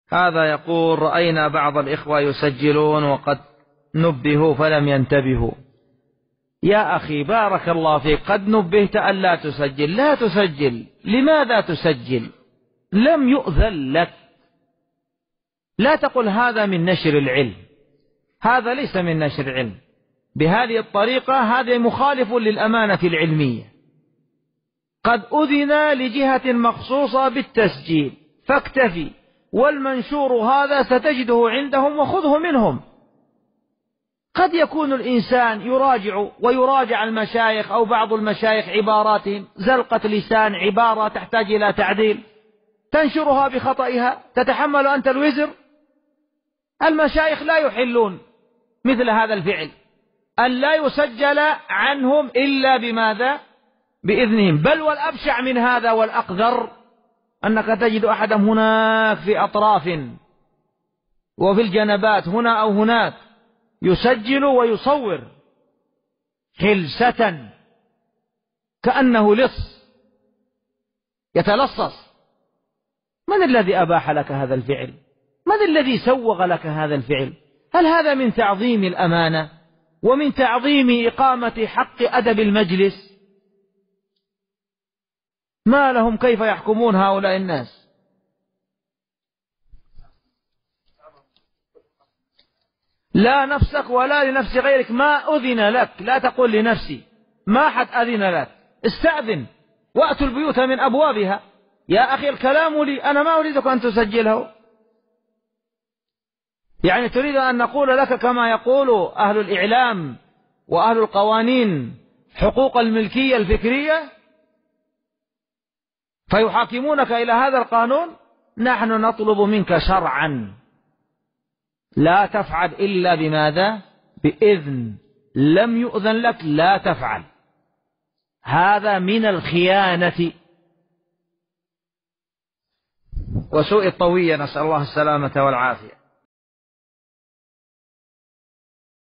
هذا يقول: رأينا بعض الإخوة يسجلون وقد نبهوا فلم ينتبهوا. يا أخي بارك الله فيك، قد نبهت أن لا تسجل، لا تسجل. لماذا تسجل؟ لم يؤذن لك. لا تقل هذا من نشر العلم، هذا ليس من نشر العلم بهذه الطريقة، هذا مخالف للأمانة العلمية. قد أذن لجهة مخصوصة بالتسجيل فاكتفي، والمنشور هذا ستجده عندهم وخذه منهم. قد يكون الإنسان يراجع ويراجع المشايخ أو بعض المشايخ عباراتهم، زلقة لسان، عبارة تحتاج إلى تعديل، تنشرها بخطئها، تتحمل أنت الوزر. المشايخ لا يحلون مثل هذا الفعل، أن لا يسجل عنهم إلا بماذا؟ بإذنهم. بل والأبشع من هذا والأقذر أنك تجد أحدهم هناك في أطراف وفي الجنبات هنا أو هناك يسجل ويصور خلسة كأنه لص يتلصص. من الذي أباح لك هذا الفعل؟ من الذي سوغ لك هذا الفعل؟ هل هذا من تعظيم الأمانة ومن تعظيم إقامة حق أدب المجلس؟ ما لهم كيف يحكمون هؤلاء الناس؟ لا نفسك ولا لنفس غيرك، ما أذن لك. لا تقول لنفسي، ما حد أذن لك. استأذن وأتوا البيوت من أبوابها. يا أخي الكلام لي، أنا ما أريدك أن تسجله. يعني تريد أن نقول لك كما يقول أهل الإعلام وأهل القوانين حقوق الملكية الفكرية فيحاكمونك إلى هذا القانون؟ نحن نطلب منك شرعا لا تفعل إلا بماذا؟ بإذن. لم يؤذن لك لا تفعل. هذا من الخيانة وسوء الطوية، نسأل الله السلامة والعافية.